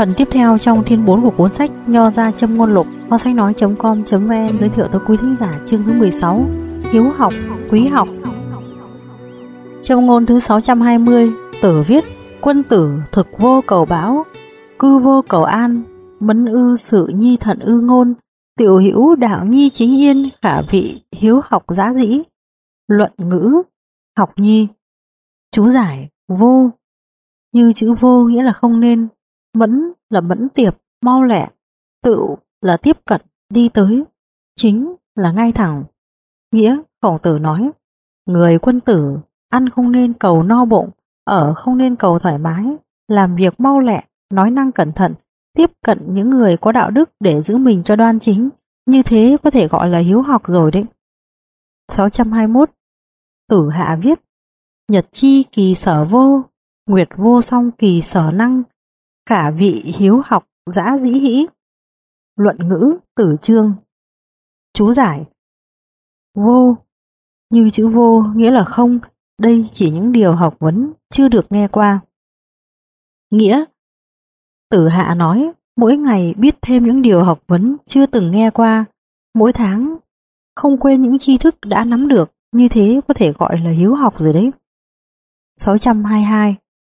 Phần tiếp theo trong thiên 4 của cuốn sách Nho gia châm ngôn lục, kho-sách-nói.com.vn giới thiệu tới quý thính giả chương thứ 16, hiếu học, quý học. Châm ngôn thứ 620, Tử viết: quân tử thực vô cầu báo, cư vô cầu an, mẫn ư sự nhi thận ư ngôn, tiểu hữu đạo nhi chính yên, khả vị hiếu học giá dĩ. Luận ngữ, học nhi. Chú giải: vô như chữ vô nghĩa là không nên, mẫn là mẫn tiệp, mau lẹ, tự là tiếp cận, đi tới, chính là ngay thẳng. Nghĩa: Khổng Tử nói, người quân tử ăn không nên cầu no bụng, ở không nên cầu thoải mái, làm việc mau lẹ, nói năng cẩn thận, tiếp cận những người có đạo đức để giữ mình cho đoan chính, như thế có thể gọi là hiếu học rồi đấy. 621. Tử Hạ viết: nhật chi kỳ sở vô, nguyệt vô song kỳ sở năng, khả vị hiếu học dã dĩ hĩ. Luận ngữ, Tử Chương. Chú giải: vô như chữ vô nghĩa là không, đây chỉ những điều học vấn chưa được nghe qua. Nghĩa: Tử Hạ nói, mỗi ngày biết thêm những điều học vấn chưa từng nghe qua, mỗi tháng không quên những tri thức đã nắm được, như thế có thể gọi là hiếu học rồi đấy. 622.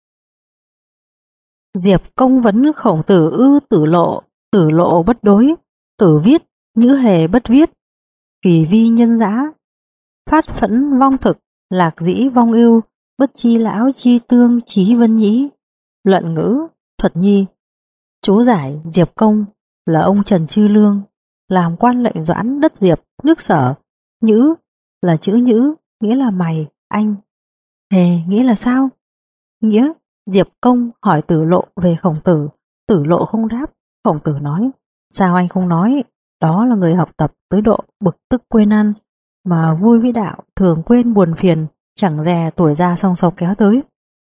Diệp Công vấn Khổng Tử ư tử lộ bất đối, tử viết, nhữ hề bất viết, kỳ vi nhân dã, phát phẫn vong thực, lạc dĩ vong ưu, bất chi lão chi tương chí vân nhĩ. Luận ngữ, Thuật Nhi. Chú giải: Diệp Công là ông Trần Chư Lương, làm quan lệnh doãn đất Diệp, nước Sở. Nhữ là chữ nhữ, nghĩa là mày, anh. Hề nghĩa là sao? Nghĩa: Diệp Công hỏi Tử Lộ về Khổng Tử, Tử Lộ không đáp. Khổng Tử nói: sao anh không nói? Đó là người học tập tới độ bực tức quên ăn, mà vui với đạo thường quên buồn phiền, chẳng dè tuổi già song sộc kéo tới.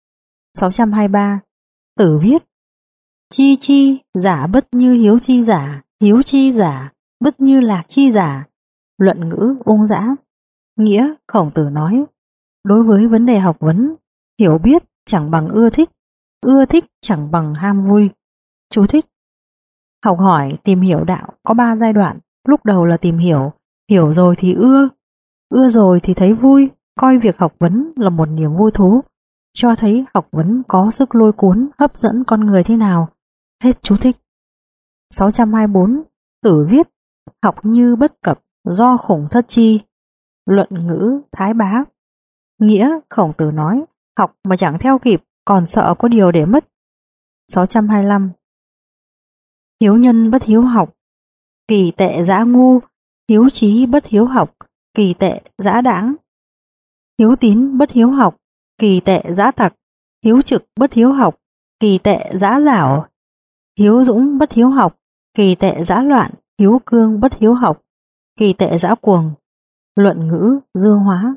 623. Tử viết: chi chi giả bất như hiếu chi giả, hiếu chi giả bất như lạc chi giả. Luận ngữ, Ung Dã. Nghĩa: Khổng Tử nói, đối với vấn đề học vấn, hiểu biết chẳng bằng ưa thích chẳng bằng ham vui. Chú thích: học hỏi tìm hiểu đạo có 3 giai đoạn. Lúc đầu là tìm hiểu, hiểu rồi thì ưa rồi thì thấy vui, coi việc học vấn là một niềm vui thú, cho thấy học vấn có sức lôi cuốn, hấp dẫn con người thế nào. Hết chú thích. 624. Tử viết: học như bất cập, do khủng thất chi. Luận ngữ, Thái Bá. Nghĩa: Khổng Tử nói, học mà chẳng theo kịp, còn sợ có điều để mất. 625. Hiếu nhân bất hiếu học, kỳ tệ dã ngu, hiếu trí bất hiếu học, kỳ tệ dã đãng. Hiếu tín bất hiếu học, kỳ tệ dã tặc, hiếu trực bất hiếu học, kỳ tệ dã dảo, hiếu dũng bất hiếu học, kỳ tệ dã loạn, hiếu cương bất hiếu học, kỳ tệ dã cuồng. Luận ngữ, Dương Hóa.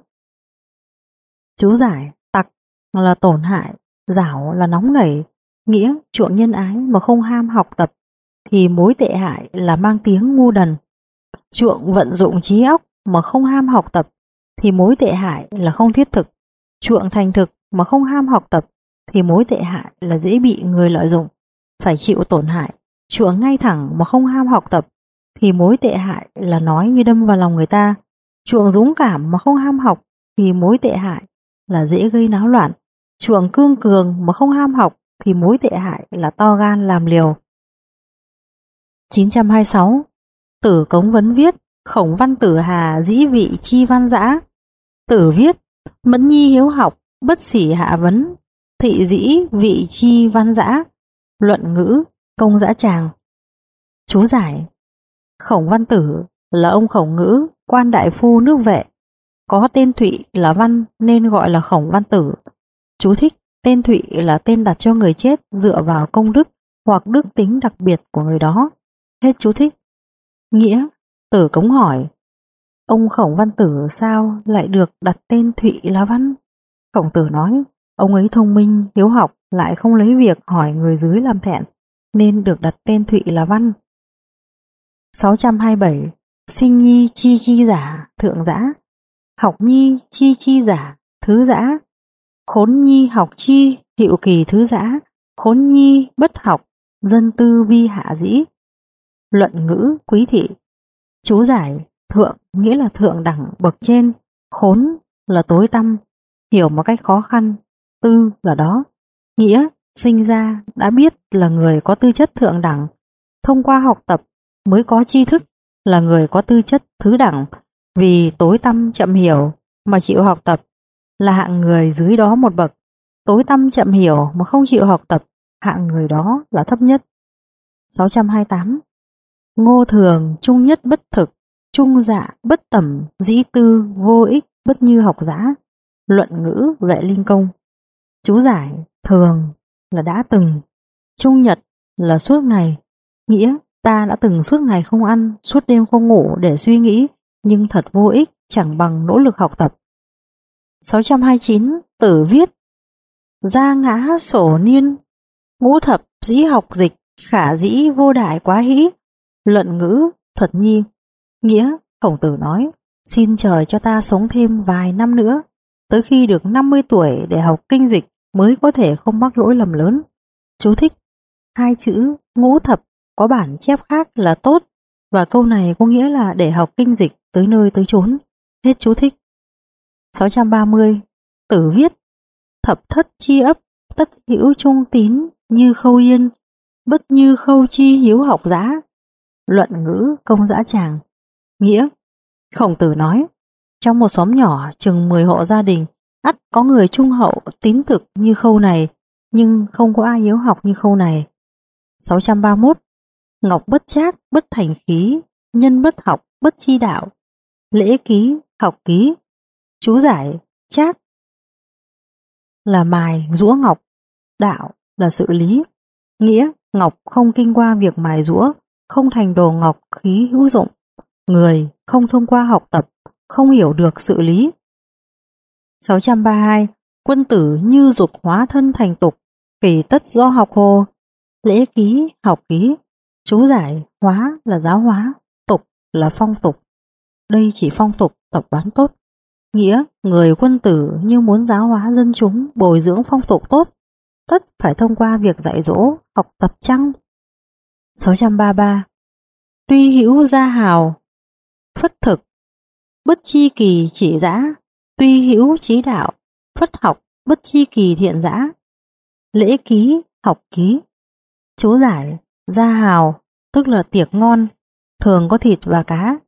Chú giải: tặc là tổn hại, dảo là nóng nảy. Nghĩa: chuộng nhân ái mà không ham học tập thì mối tệ hại là mang tiếng ngu đần. Chuộng vận dụng trí óc mà không ham học tập thì mối tệ hại là không thiết thực. Chuộng thành thực mà không ham học tập thì mối tệ hại là dễ bị người lợi dụng, phải chịu tổn hại. Chuộng ngay thẳng mà không ham học tập thì mối tệ hại là nói như đâm vào lòng người ta. Chuộng dũng cảm mà không ham học thì mối tệ hại là dễ gây náo loạn. Chuộng cương cường mà không ham học thì mối tệ hại là to gan làm liều. 926. Tử Cống vấn viết: Khổng văn Tử Hà dĩ vị chi văn dã. Tử viết: mẫn nhi hiếu học, bất xỉ hạ vấn, thị dĩ vị chi văn dã. Luận ngữ, Công Dã Tràng. Chú giải: Khổng văn Tử là ông Khổng Ngữ, quan đại phu nước Vệ, có tên Thụy là Văn nên gọi là Khổng văn Tử. Chú thích: tên Thụy là tên đặt cho người chết dựa vào công đức hoặc đức tính đặc biệt của người đó. Hết chú thích. Nghĩa: Tử Cống hỏi, ông Khổng văn Tử sao lại được đặt tên Thụy là Văn? Khổng Tử nói, ông ấy thông minh, hiếu học, lại không lấy việc hỏi người dưới làm thẹn, nên được đặt tên Thụy là Văn. 627. Sinh nhi chi chi giả, thượng giã. Học nhi chi chi giả, thứ giã. Khốn nhi học chi, hiệu kỳ thứ giã. Khốn nhi bất học, dân tư vi hạ dĩ. Luận ngữ quý thị. Chú giải: thượng nghĩa là thượng đẳng bậc trên, khốn là tối tăm, hiểu một cách khó khăn, tư là đó. Nghĩa: sinh ra đã biết là người có tư chất thượng đẳng, thông qua học tập mới có tri thức là người có tư chất thứ đẳng, vì tối tăm chậm hiểu mà chịu học tập là hạng người dưới đó một bậc, tối tăm chậm hiểu mà không chịu học tập, hạng người đó là thấp nhất. 628. Ngô thường trung nhất bất thực, trung dạ bất tẩm, dĩ tư vô ích bất như học giả. Luận ngữ Vệ Linh Công. Chú giải: thường là đã từng, trung nhật là suốt ngày. Nghĩa: ta đã từng suốt ngày không ăn, suốt đêm không ngủ để suy nghĩ, nhưng thật vô ích, chẳng bằng nỗ lực học tập. 629. Tử viết: gia ngã sổ niên, ngũ thập dĩ học dịch, khả dĩ vô đại quá hĩ. Luận ngữ Thuật Nhi. Nghĩa: Khổng Tử nói, xin trời cho ta sống thêm vài năm nữa, tới khi được 50 tuổi để học kinh dịch mới có thể không mắc lỗi lầm lớn. Chú thích: hai chữ ngũ thập có bản chép khác là tốt, và câu này có nghĩa là để học kinh dịch tới nơi tới chốn. Hết chú thích. 630. Tử viết: thập thất chi ấp, tất hữu trung tín, như khâu yên, bất như khâu chi hiếu học giá. Luận ngữ Công Dã Tràng. Nghĩa: Khổng Tử nói, trong một xóm nhỏ chừng 10 hộ gia đình, ắt có người trung hậu tín thực như khâu này, nhưng không có ai hiếu học như khâu này. 631. Ngọc bất trác, bất thành khí, nhân bất học, bất chi đạo. Lễ ký, học ký. Chú giải: trác là mài giũa ngọc, đạo là sự lý. Nghĩa: ngọc không kinh qua việc mài giũa, không thành đồ ngọc khí hữu dụng. Người không thông qua học tập, không hiểu được sự lý. 632. Quân tử như dục hóa thân thành tục, kỳ tất do học hồ. Lễ ký, học ký. Chú giải: hóa là giáo hóa, tục là phong tục. Đây chỉ phong tục tập quán tốt. Nghĩa: người quân tử như muốn giáo hóa dân chúng, bồi dưỡng phong tục tốt, tất phải thông qua việc dạy dỗ, học tập chăng? 633. Tuy hữu gia hào, phất thực, bất chi kỳ chỉ dã, tuy hữu trí đạo, phất học, bất chi kỳ thiện dã. Lễ ký, học ký. Chú giải: gia hào tức là tiệc ngon, thường có thịt và cá.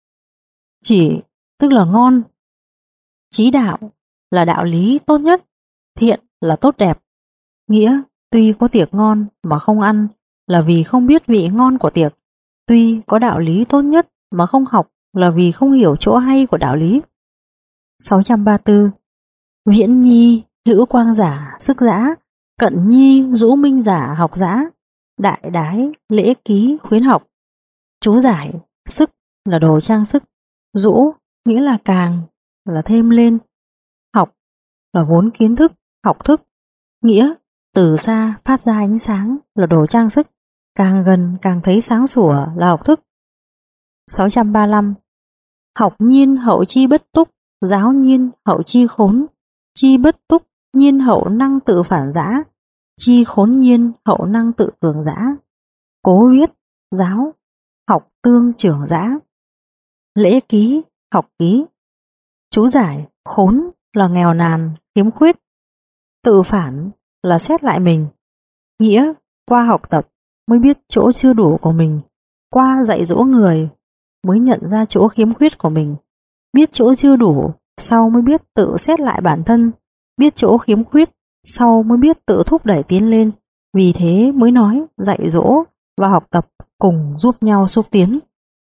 Chỉ tức là ngon. Chí đạo là đạo lý tốt nhất, thiện là tốt đẹp. Nghĩa: tuy có tiệc ngon mà không ăn là vì không biết vị ngon của tiệc, tuy có đạo lý tốt nhất mà không học là vì không hiểu chỗ hay của đạo lý. 634. Viễn nhi hữu quang giả sức dã, cận nhi dũ minh giả học dã. Đại đái lễ ký khuyến học. Chú giải: sức là đồ trang sức, dũ nghĩa là càng, là thêm lên, học là vốn kiến thức, học thức. Nghĩa: từ xa phát ra ánh sáng là đồ trang sức, càng gần càng thấy sáng sủa là học thức. 635. Học nhiên hậu chi bất túc, giáo nhiên hậu chi khốn. Chi bất túc nhiên hậu năng tự phản giã, chi khốn nhiên hậu năng tự cường giã. Cố viết, giáo, học tương trưởng giã. Lễ ký, học ký. Chú giải: khốn là nghèo nàn, khiếm khuyết. Tự phản là xét lại mình. Nghĩa: qua học tập mới biết chỗ chưa đủ của mình, qua dạy dỗ người mới nhận ra chỗ khiếm khuyết của mình, biết chỗ chưa đủ sau mới biết tự xét lại bản thân, biết chỗ khiếm khuyết sau mới biết tự thúc đẩy tiến lên. Vì thế mới nói dạy dỗ và học tập cùng giúp nhau xúc tiến.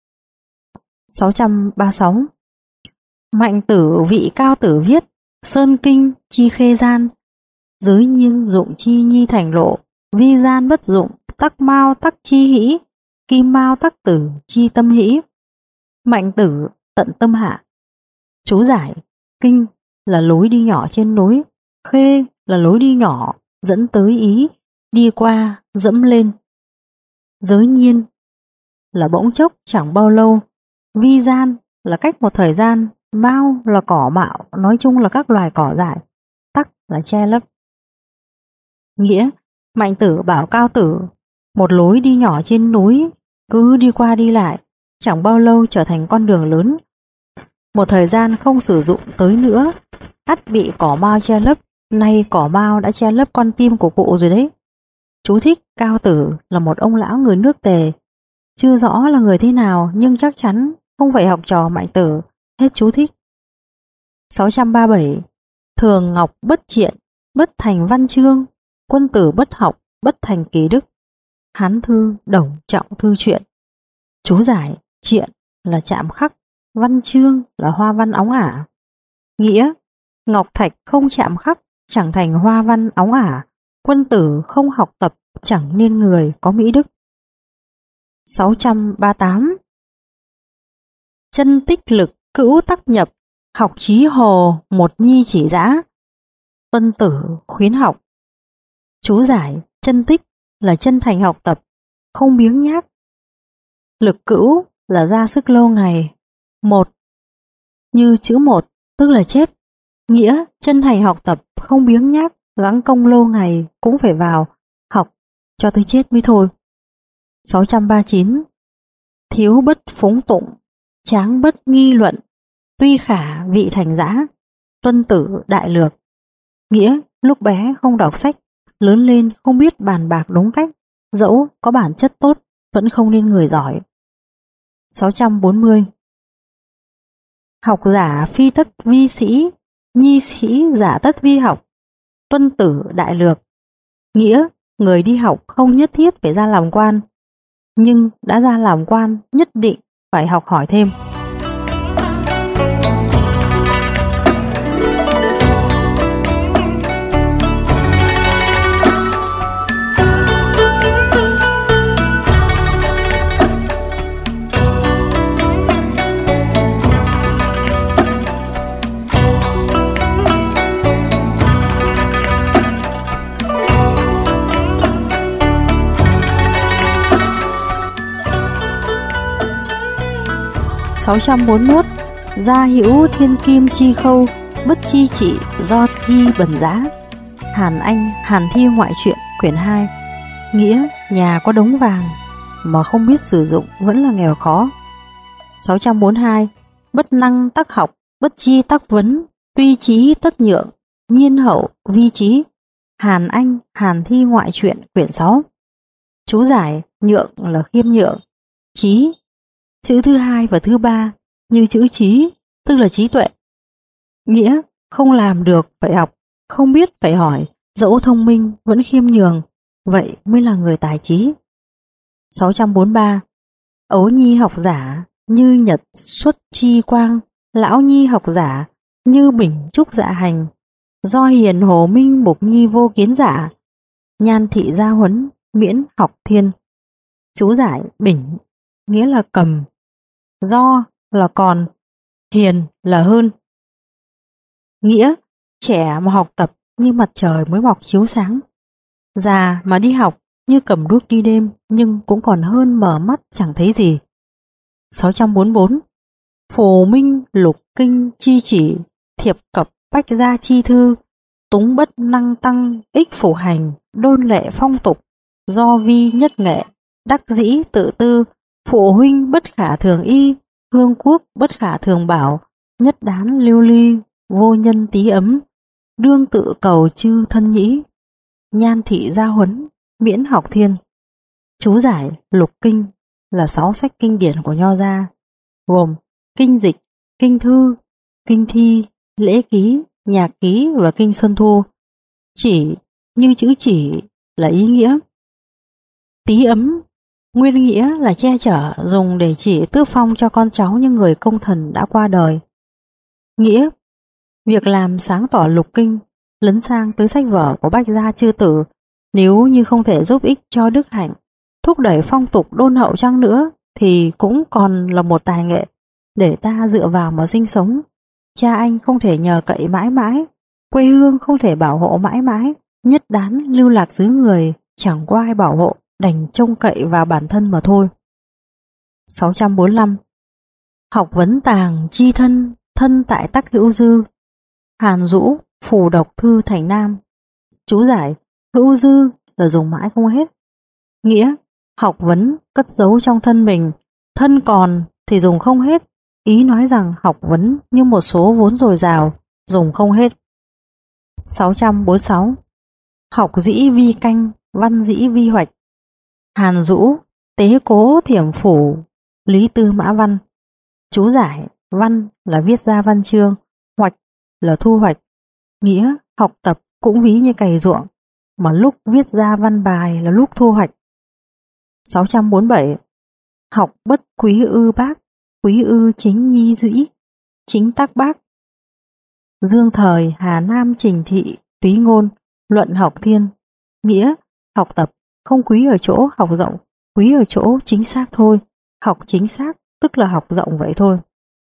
636. Mạnh tử vị cao tử viết: sơn kinh chi khê gian, giới nhiên dụng chi nhi thành lộ, vi gian bất dụng, tắc mao tắc chi hĩ, kim mao tắc tử chi tâm hĩ. Mạnh tử tận tâm hạ. Chú giải: kinh là lối đi nhỏ trên núi, khê là lối đi nhỏ dẫn tới ý, đi qua dẫm lên. Giới nhiên là bỗng chốc chẳng bao lâu, vi gian là cách một thời gian, mao là cỏ mạo, nói chung là các loài cỏ dại, tắc là che lấp. Nghĩa: Mạnh tử bảo cao tử Một lối đi nhỏ trên núi, cứ đi qua đi lại, chẳng bao lâu trở thành con đường lớn. Một thời gian không sử dụng tới nữa, ắt bị cỏ mau che lấp, nay cỏ mau đã che lấp con tim của cụ rồi đấy. Chú thích: Cao Tử là một ông lão người nước Tề, chưa rõ là người thế nào nhưng chắc chắn không phải học trò Mạnh Tử. Hết chú thích. 637. Thường ngọc bất triện, bất thành văn chương, quân tử bất học, bất thành kỳ đức. Hán thư Đồng Trọng Thư Truyện. Chú giải: triện là chạm khắc, văn chương là hoa văn óng ả. Nghĩa: ngọc thạch không chạm khắc chẳng thành hoa văn óng ả, quân tử không học tập chẳng nên người có mỹ đức. 638. Chân tích lực, cữu tắc nhập, học chí hồ, một nhi chỉ dã. Tuân Tử khuyến học. Chú giải: chân tích là chân thành học tập, không biếng nhác. Lực cữu là ra sức lâu ngày. Một như chữ một tức là chết. Nghĩa: chân thành học tập, không biếng nhác, gắng công lâu ngày cũng phải vào học cho tới chết mới thôi. 639. Thiếu bất phúng tụng, tráng bất nghi luận, tuy khả vị thành dã. Tuân Tử Đại Lược. Nghĩa: lúc bé không đọc sách, lớn lên không biết bàn bạc đúng cách, dẫu có bản chất tốt vẫn không nên người giỏi. 640. Học giả phi tất vi sĩ, nhi sĩ giả tất vi học. Tuân Tử Đại Lược. Nghĩa: người đi học không nhất thiết phải ra làm quan, nhưng đã ra làm quan nhất định phải học hỏi thêm. 641. Gia hữu thiên kim chi khâu, bất chi trị do di bẩn giá. Hàn Anh Hàn Thi Ngoại Truyện quyển 2. Nghĩa: nhà có đống vàng mà không biết sử dụng vẫn là nghèo khó. 642. Bất năng tắc học, bất chi tắc vấn, tuy trí tất nhượng, nhiên hậu vi trí. Hàn Anh Hàn Thi Ngoại Truyện quyển 6. Chú giải: nhượng là khiêm nhượng, trí chữ thứ hai và thứ ba như chữ trí tức là trí tuệ. Nghĩa: không làm được phải học, không biết phải hỏi, dẫu thông minh vẫn khiêm nhường, vậy mới là người tài trí. 643. Ấu nhi học giả như nhật xuất chi quang, lão nhi học giả như bình trúc dạ hành, do hiền hồ minh mục nhi vô kiến giả. Nhan thị gia huấn, miễn học thiên. Chú giải: bình nghĩa là cầm, do là còn, hiền là hơn. Nghĩa: trẻ mà học tập như mặt trời mới mọc chiếu sáng, già mà đi học như cầm đuốc đi đêm nhưng cũng còn hơn mở mắt chẳng thấy gì. 644. Phổ minh lục kinh chi chỉ, thiệp cập bách gia chi thư, túng bất năng tăng ích phổ hành, đôn lệ phong tục, do vi nhất nghệ, đắc dĩ tự tư, phụ huynh bất khả thường y, hương quốc bất khả thường bảo, nhất đán lưu ly, vô nhân tí ấm, đương tự cầu chư thân nhĩ. Nhan thị gia huấn, miễn học thiên. Chú giải: lục kinh là 6 sách kinh điển của Nho gia, gồm kinh dịch, kinh thư, kinh thi, lễ ký, nhạc ký và kinh Xuân Thu. Chỉ như chữ chỉ là ý nghĩa. Tí ấm nguyên nghĩa là che chở, dùng để chỉ tước phong cho con cháu những người công thần đã qua đời. Nghĩa: việc làm sáng tỏ lục kinh lấn sang tới sách vở của bách gia chư tử, nếu như không thể giúp ích cho đức hạnh, thúc đẩy phong tục đôn hậu chăng nữa thì cũng còn là một tài nghệ để ta dựa vào mà sinh sống. Cha anh không thể nhờ cậy mãi mãi, quê hương không thể bảo hộ mãi mãi, nhất đán lưu lạc xứ người, chẳng có ai bảo hộ, đành trông cậy vào bản thân mà thôi. 645. Học vấn tàng chi thân, thân tại tắc hữu dư. Hàn Dũ Phù Độc Thư Thành Nam. Chú giải: hữu dư là dùng mãi không hết. Nghĩa, học vấn cất giấu trong thân mình, thân còn thì dùng không hết. Ý nói rằng học vấn như một số vốn dồi dào, dùng không hết. 646. Học dĩ vi canh, văn dĩ vi hoạch. Hàn Dũ, Tế Cố Thiểm Phủ, Lý Tư Mã Văn. Chú giải: văn là viết ra văn chương, hoạch là thu hoạch. Nghĩa, học tập cũng ví như cày ruộng, mà lúc viết ra văn bài là lúc thu hoạch. 647. Học bất quý ư bác, quý ư chính nhi dĩ, chính tác bác. Dương Thời, Hà Nam Trình Thị, Túy Ngôn, Luận Học Thiên. Nghĩa, học tập không quý ở chỗ học rộng, quý ở chỗ chính xác thôi. Học chính xác tức là học rộng vậy thôi.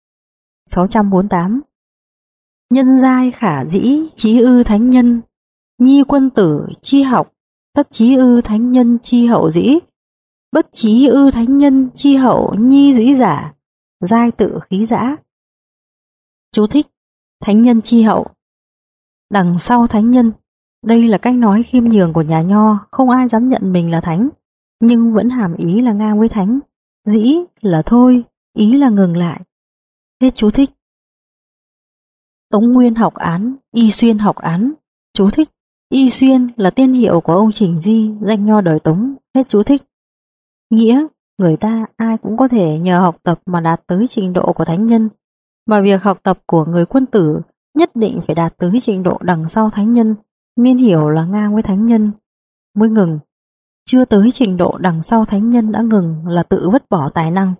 648. Nhân giai khả dĩ chí ư thánh nhân, nhi quân tử chi học, tất chí ư thánh nhân chi hậu dĩ, bất chí ư thánh nhân chi hậu nhi dĩ giả, giai tự khí giã. Chú thích: thánh nhân chi hậu, đằng sau thánh nhân. Đây là cách nói khiêm nhường của nhà Nho, không ai dám nhận mình là thánh, nhưng vẫn hàm ý là ngang với thánh. Dĩ là thôi, ý là ngừng lại. Hết chú thích. Tống Nguyên học án, Y Xuyên học án. Chú thích: Y Xuyên là tên hiệu của ông Trình Di, danh nho đời Tống. Hết chú thích. Nghĩa, người ta ai cũng có thể nhờ học tập mà đạt tới trình độ của thánh nhân, mà việc học tập của người quân tử nhất định phải đạt tới trình độ đằng sau thánh nhân, nên hiểu là ngang với thánh nhân mới ngừng. Chưa tới trình độ đằng sau thánh nhân đã ngừng là tự vứt bỏ tài năng.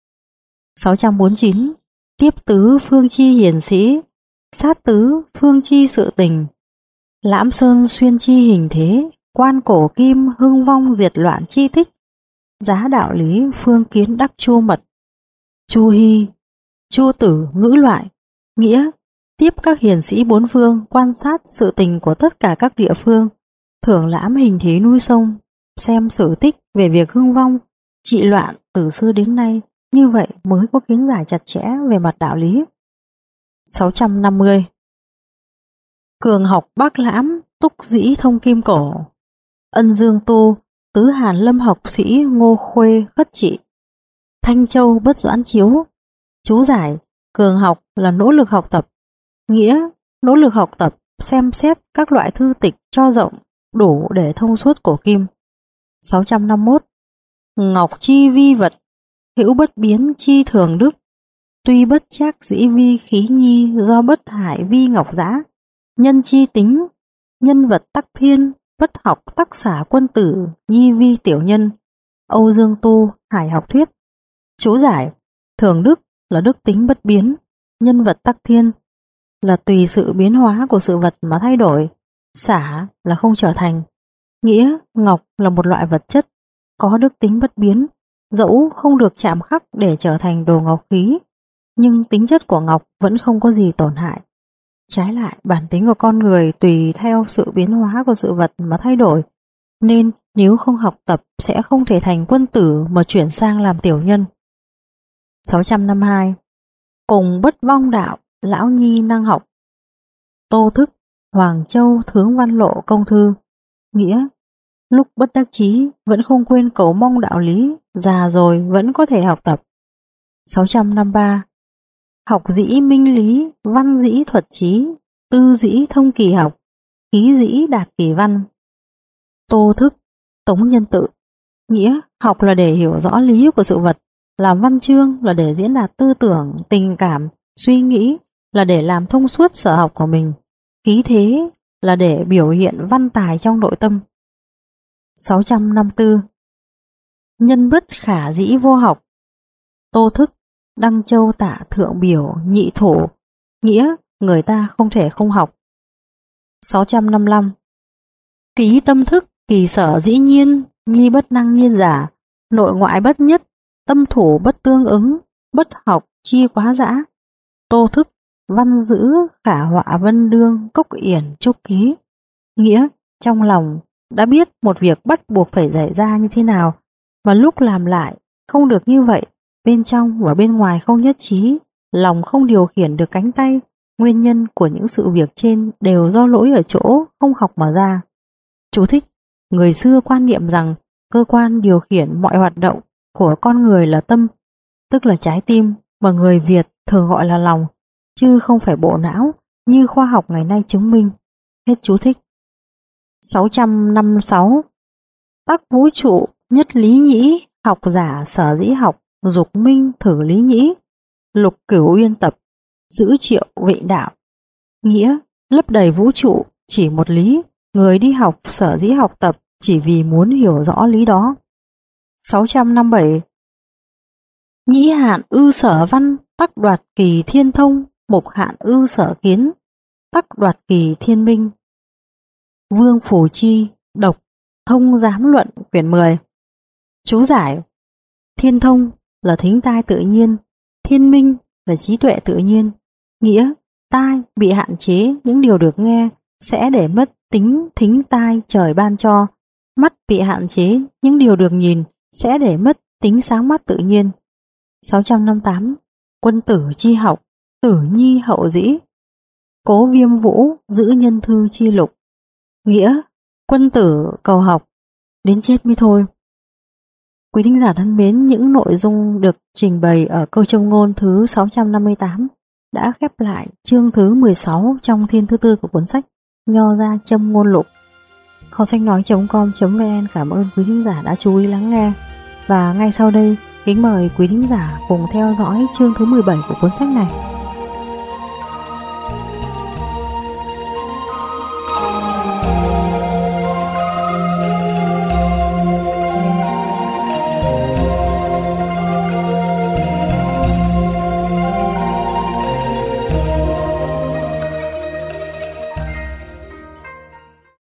649. Tiếp tứ phương chi hiền sĩ, sát tứ phương chi sự tình, lãm sơn xuyên chi hình thế, quan cổ kim hưng vong diệt loạn chi tích, giá đạo lý phương kiến đắc chu mật. Chu Hy, Chu Tử ngữ loại. Nghĩa, tiếp các hiền sĩ bốn phương quan sát sự tình của tất cả các địa phương, thưởng lãm hình thế núi sông, xem sử tích về việc hưng vong, trị loạn từ xưa đến nay, như vậy mới có kiến giải chặt chẽ về mặt đạo lý. 650. Cường học bác lãm, túc dĩ thông kim cổ, ân dương tu, tứ hàn lâm học sĩ Ngô Khuê khất trị, Thanh Châu bất doãn chiếu. Chú giải: cường học là nỗ lực học tập. Nghĩa, nỗ lực học tập, xem xét các loại thư tịch cho rộng, đủ để thông suốt cổ kim. 651. Ngọc chi vi vật, hữu bất biến chi thường đức, tuy bất trác dĩ vi khí nhi do bất hải vi ngọc giã, nhân chi tính, nhân vật tắc thiên, bất học tắc xả quân tử, nhi vi tiểu nhân. Âu Dương Tu, Hải học thuyết. Chú giải: thường đức là đức tính bất biến, nhân vật tắc thiên là tùy sự biến hóa của sự vật mà thay đổi, xả là không trở thành. Nghĩa, ngọc là một loại vật chất có đức tính bất biến, dẫu không được chạm khắc để trở thành đồ ngọc khí, nhưng tính chất của ngọc vẫn không có gì tổn hại. Trái lại, bản tính của con người tùy theo sự biến hóa của sự vật mà thay đổi, nên nếu không học tập sẽ không thể thành quân tử mà chuyển sang làm tiểu nhân. 652. Cùng bất vong đạo, lão nhi năng học. Tô Thức, Hoàng Châu Thướng Văn Lộ Công Thư. Nghĩa, lúc bất đắc chí vẫn không quên cầu mong đạo lý, già rồi vẫn có thể học tập. 653. Học dĩ minh lý, văn dĩ thuật trí, tư dĩ thông kỳ học, khí dĩ đạt kỳ văn. Tô Thức, Tống Nhân Tự. Nghĩa, học là để hiểu rõ lý của sự vật, làm văn chương là để diễn đạt tư tưởng, tình cảm, suy nghĩ là để làm thông suốt sở học của mình, khí thế là để biểu hiện văn tài trong nội tâm. 654. Nhân bất khả dĩ vô học. Tô Thức, Đăng Châu Tả Thượng Biểu Nhị Thủ. Nghĩa, người ta không thể không học. 655. Ký tâm thức, kỳ sở dĩ nhiên, nhi bất năng nhiên giả, nội ngoại bất nhất, tâm thủ bất tương ứng, bất học chi quá dã. Tô Thức, Văn Dữ Khả Họa Vân Đương Cốc Yển Trúc Ký. Nghĩa, trong lòng đã biết một việc bắt buộc phải xảy ra như thế nào, mà lúc làm lại không được như vậy, bên trong và bên ngoài không nhất trí, lòng không điều khiển được cánh tay. Nguyên nhân của những sự việc trên đều do lỗi ở chỗ không học mà ra. Chú thích: người xưa quan niệm rằng cơ quan điều khiển mọi hoạt động của con người là tâm, tức là trái tim mà người Việt thường gọi là lòng, chứ không phải bộ não như khoa học ngày nay chứng minh. Hết chú thích. 656. Tắc vũ trụ nhất lý nhĩ, học giả sở dĩ học, dục minh thử lý nhĩ, lục cửu uyên tập, giữ triệu vị đạo. Nghĩa, lấp đầy vũ trụ chỉ một lý, người đi học sở dĩ học tập chỉ vì muốn hiểu rõ lý đó. 657. Nhĩ hạn ư sở văn, tắc đoạt kỳ thiên thông, mục hạn ư sở kiến, tắc đoạt kỳ thiên minh. Vương Phủ Chi, độc, thông giám luận quyển 10. Chú giải: thiên thông là thính tai tự nhiên, thiên minh là trí tuệ tự nhiên. Nghĩa, tai bị hạn chế những điều được nghe sẽ để mất tính thính tai trời ban cho, mắt bị hạn chế những điều được nhìn sẽ để mất tính sáng mắt tự nhiên. 658. Quân tử chi học, tử nhi hậu dĩ. Cố Viêm Vũ giữ nhân thư chi lục. Nghĩa, quân tử cầu học, đến chết mới thôi. Quý thính giả thân mến, những nội dung được trình bày ở câu châm ngôn thứ 658 đã khép lại chương thứ 16 trong thiên thứ tư của cuốn sách Nho Gia Châm Ngôn Lục. Kho sách nói.com.vn cảm ơn quý thính giả đã chú ý lắng nghe. Và ngay sau đây, kính mời quý thính giả cùng theo dõi chương thứ 17 của cuốn sách này.